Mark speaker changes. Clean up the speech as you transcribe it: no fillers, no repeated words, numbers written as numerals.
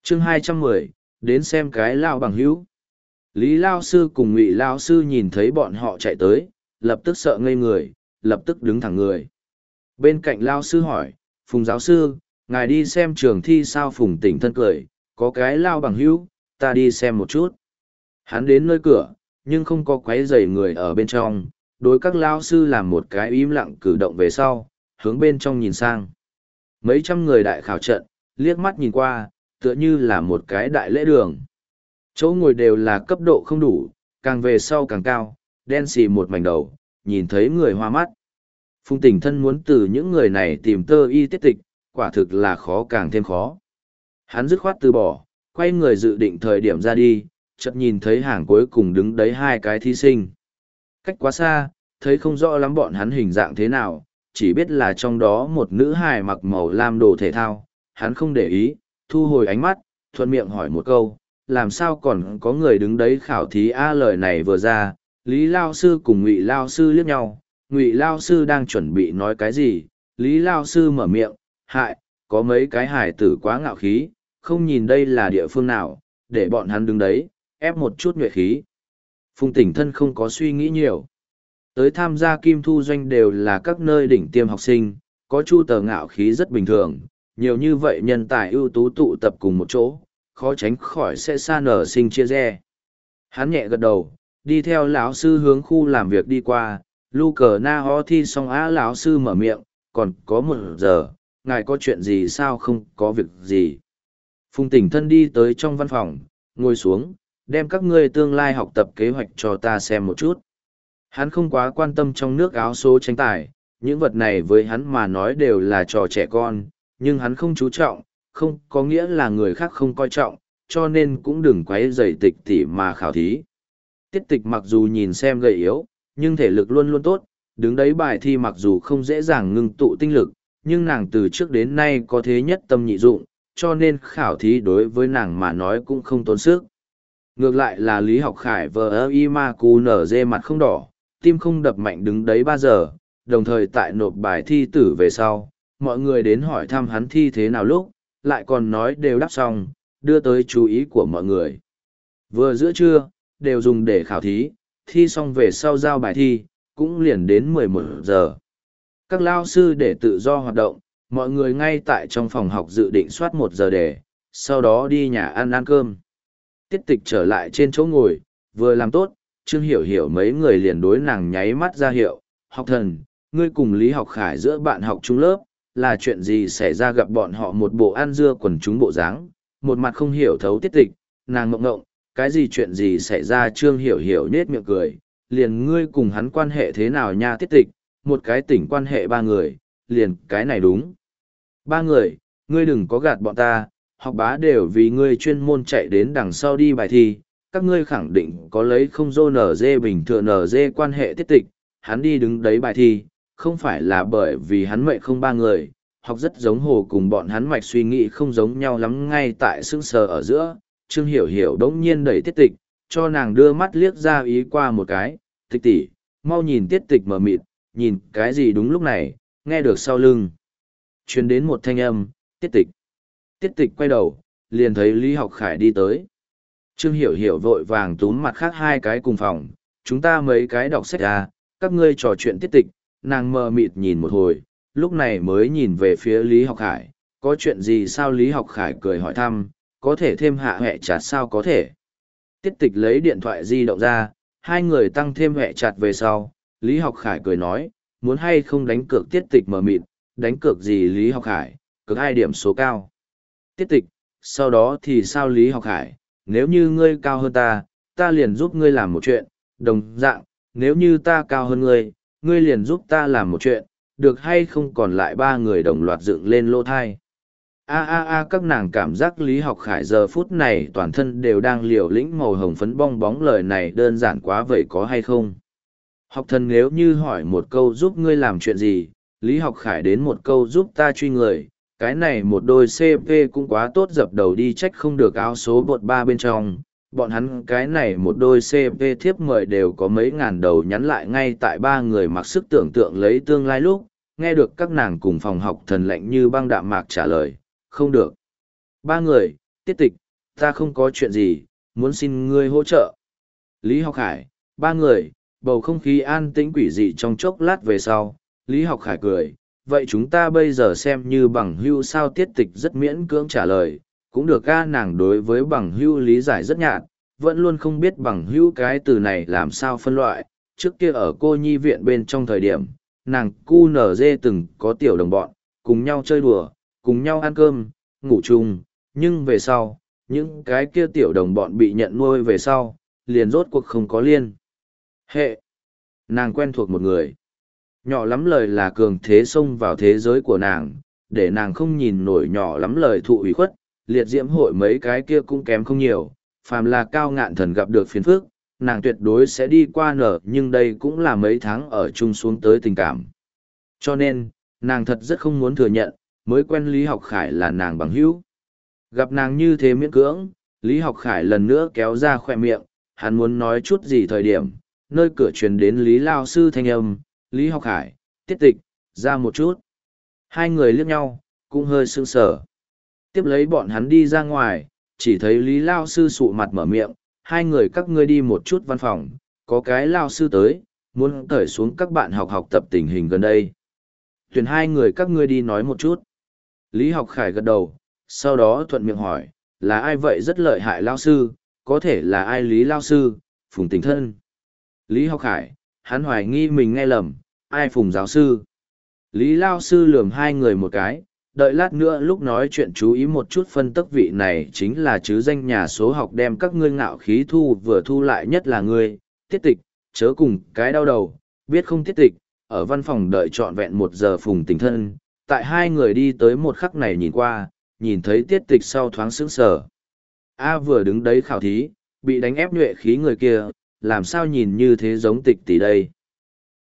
Speaker 1: chương 210, đến xem cái lao bằng hữu. Lý Lao Sư cùng Ngụy Lao Sư nhìn thấy bọn họ chạy tới, lập tức sợ ngây người, lập tức đứng thẳng người. Bên cạnh Lao Sư hỏi, Phùng giáo sư, ngài đi xem trường thi sao? Phùng Tỉnh Thân cười, có cái lao bằng hữu, ta đi xem một chút. Hắn đến nơi cửa, nhưng không có quấy rầy người ở bên trong, đối các Lao Sư làm một cái im lặng cử động về sau, hướng bên trong nhìn sang. Mấy trăm người đại khảo trận, liếc mắt nhìn qua, tựa như là một cái đại lễ đường. Chỗ ngồi đều là cấp độ không đủ, càng về sau càng cao, đen xì một mảnh đầu, nhìn thấy người hoa mắt. Phùng Tỉnh Thân muốn từ những người này tìm tơ y tiết tịch, quả thực là khó càng thêm khó. Hắn dứt khoát từ bỏ, quay người dự định thời điểm ra đi, chợt nhìn thấy hàng cuối cùng đứng đấy hai cái thí sinh. Cách quá xa, thấy không rõ lắm bọn hắn hình dạng thế nào, chỉ biết là trong đó một nữ hài mặc màu lam đồ thể thao, hắn không để ý, thu hồi ánh mắt, thuận miệng hỏi một câu, làm sao còn có người đứng đấy khảo thí? Lời này vừa ra, Lý Lao Sư cùng Ngụy Lao Sư liếc nhau, Ngụy Lao Sư đang chuẩn bị nói cái gì, Lý Lao Sư mở miệng, hại, có mấy cái hài tử quá ngạo khí, không nhìn đây là địa phương nào, để bọn hắn đứng đấy, ép một chút nhuệ khí. Phùng Tỉnh Thân không có suy nghĩ nhiều. Tới tham gia Kim Thu Doanh đều là các nơi đỉnh tiêm học sinh, có chu tờ ngạo khí rất bình thường, nhiều như vậy nhân tài ưu tú tụ tập cùng một chỗ, khó tránh khỏi sẽ xa nở sinh chia rẽ. Hắn nhẹ gật đầu, đi theo lão sư hướng khu làm việc đi qua, lu cờ na ho thi xong lão sư mở miệng, còn có 1 giờ, ngài có chuyện gì sao? Không có việc gì. Phùng Tỉnh Thân đi tới trong văn phòng, ngồi xuống, đem các ngươi tương lai học tập kế hoạch cho ta xem một chút. Hắn không quá quan tâm trong nước áo số tranh tài, những vật này với hắn mà nói đều là trò trẻ con, nhưng hắn không chú trọng, không có nghĩa là người khác không coi trọng, cho nên cũng đừng quấy rầy Tịch tỉ mà khảo thí. Tiết Tịch mặc dù nhìn xem gầy yếu, nhưng thể lực luôn luôn tốt, đứng đấy bài thi mặc dù không dễ dàng ngưng tụ tinh lực, nhưng nàng từ trước đến nay có thế nhất tâm nhị dụng, cho nên khảo thí đối với nàng mà nói cũng không tốn sức. Ngược lại là Lý Học Khải vờ y ma cú nở dê mặt không đỏ, tim không đập mạnh đứng đấy 3 giờ, đồng thời tại nộp bài thi tử về sau, mọi người đến hỏi thăm hắn thi thế nào lúc, lại còn nói đều đáp xong, đưa tới chú ý của mọi người. Vừa giữa trưa, đều dùng để khảo thí, thi xong về sau giao bài thi, cũng liền đến 11 giờ. Các lao sư để tự do hoạt động, mọi người ngay tại trong phòng học dự định soát 1 giờ để, sau đó đi nhà ăn cơm. Tiết Tịch trở lại trên chỗ ngồi, vừa làm tốt, Trương Hiểu Hiểu mấy người liền đối nàng nháy mắt ra hiệu, học thần, ngươi cùng Lý Học Khải giữa bạn học chung lớp, là chuyện gì xảy ra? Gặp bọn họ một bộ ăn dưa quần chúng bộ dáng, một mặt không hiểu thấu Tiết Tịch, nàng ngộng ngộng, cái gì chuyện gì xảy ra? Trương Hiểu Hiểu nết miệng cười, liền ngươi cùng hắn quan hệ thế nào nha? Tiết Tịch, một cái tỉnh quan hệ 3 người, liền cái này đúng. 3 người, ngươi đừng có gạt bọn ta, học bá đều vì ngươi chuyên môn chạy đến đằng sau đi bài thi, các ngươi khẳng định có lấy không dô nở dê bình thường nở dê quan hệ. Tiết Tịch, hắn đi đứng đấy bài thi, không phải là bởi vì hắn mệnh không 3 người, học rất giống hồ cùng bọn hắn mạch suy nghĩ không giống nhau lắm. Ngay tại sững sờ ở giữa, Trương Hiểu Hiểu đống nhiên đẩy Tiết Tịch, cho nàng đưa mắt liếc ra ý qua một cái, Tịch tỷ, mau nhìn. Tiết Tịch mờ mịt, nhìn cái gì? Đúng lúc này, nghe được sau lưng truyền đến một thanh âm, Tiết Tịch. Tiết Tịch quay đầu, liền thấy Lý Học Khải đi tới. Trương Hiểu Hiểu vội vàng túm mặt khác 2 cái cùng phòng, chúng ta mấy cái đọc sách à, các ngươi trò chuyện Tiết Tịch. Nàng mờ mịt nhìn một hồi, lúc này mới nhìn về phía Lý Học Khải, có chuyện gì sao? Lý Học Khải cười hỏi thăm, có thể thêm hạ hẹ chặt sao? Có thể. Tiết Tịch lấy điện thoại di động ra, 2 người tăng thêm hẹ chặt về sau, Lý Học Khải cười nói, muốn hay không đánh cược? Tiết Tịch mờ mịt, đánh cược gì? Lý Học Khải, cược 2 điểm số cao. Tiết Tịch, sau đó thì sao? Lý Học Khải, nếu như ngươi cao hơn ta, ta liền giúp ngươi làm một chuyện, đồng dạng, nếu như ta cao hơn ngươi, ngươi liền giúp ta làm một chuyện, được hay không? Còn lại 3 người đồng loạt dựng lên lỗ thai. Các nàng cảm giác Lý Học Khải giờ phút này toàn thân đều đang liều lĩnh màu hồng phấn bong bóng, lời này đơn giản quá vậy có hay không? Học thần nếu như hỏi một câu giúp ngươi làm chuyện gì, Lý Học Khải đến một câu giúp ta truy người, cái này một đôi CP cũng quá tốt, dập đầu đi, trách không được áo số bột 3 bên trong. Bọn hắn cái này một đôi CP thiếp mời đều có mấy ngàn đầu nhắn lại. Ngay tại 3 người mặc sức tưởng tượng lấy tương lai lúc, nghe được các nàng cùng phòng học thần lạnh như băng đạm mạc trả lời, không được. 3 người, Tiết tịch, ta không có chuyện gì, muốn xin ngươi hỗ trợ. Lý Học Khải, ba người, bầu không khí an tĩnh quỷ dị trong chốc lát về sau, Lý Học Khải cười, vậy chúng ta bây giờ xem như bằng hưu sao. Tiết tịch rất miễn cưỡng trả lời, cũng được ca. Nàng đối với bằng hưu lý giải rất nhạt, vẫn luôn không biết bằng hưu cái từ này làm sao phân loại. Trước kia ở cô nhi viện bên trong thời điểm, nàng cu nở dê từng có tiểu đồng bọn, cùng nhau chơi đùa, cùng nhau ăn cơm, ngủ chung, nhưng về sau, những cái kia tiểu đồng bọn bị nhận nuôi về sau, liền rốt cuộc không có liên hệ. Nàng quen thuộc một người. Nhỏ lắm lời là cường thế xông vào thế giới của nàng, để nàng không nhìn nổi nhỏ lắm lời thụ ủy khuất, liệt diễm hội mấy cái kia cũng kém không nhiều, phàm là cao ngạn thần gặp được phiền phức, nàng tuyệt đối sẽ đi qua nở, nhưng đây cũng là mấy tháng ở chung xuống tới tình cảm. Cho nên, nàng thật rất không muốn thừa nhận, mới quen Lý Học Khải là nàng bằng hữu. Gặp nàng như thế miễn cưỡng, Lý Học Khải lần nữa kéo ra khoe miệng, hắn muốn nói chút gì thời điểm, nơi cửa truyền đến Lý Lao Sư thanh âm, Lý Học Khải, Tiết tịch, ra một chút. Hai người liếc nhau, cũng hơi sững sờ. Tiếp lấy bọn hắn đi ra ngoài, chỉ thấy Lý Lao Sư sụ mặt mở miệng, hai người các ngươi đi một chút văn phòng, có cái Lao Sư tới, muốn cởi xuống các bạn học tập tình hình gần đây. Tuyển hai người các ngươi đi nói một chút. Lý Học Khải gật đầu, sau đó thuận miệng hỏi, là ai vậy rất lợi hại Lao Sư, có thể là ai Lý Lao Sư, Phùng Tình Thân. Lý Học Khải, hắn hoài nghi mình nghe lầm, ai Phùng giáo sư. Lý Lao Sư lườm hai người một cái, đợi lát nữa lúc nói chuyện chú ý một chút, phân tức vị này chính là chứ danh nhà số học đem các ngươi ngạo khí thu vừa thu lại, nhất là ngươi, Tiết tịch, chớ cùng cái đau đầu, biết không. Tiết tịch, ở văn phòng đợi trọn vẹn 1 giờ. Phùng Tình Thân, tại hai người đi tới một khắc này nhìn qua, nhìn thấy Tiết tịch sau thoáng sững sờ. A vừa đứng đấy khảo thí, bị đánh ép nhuệ khí người kia, làm sao nhìn như thế giống tịch tỷ đây.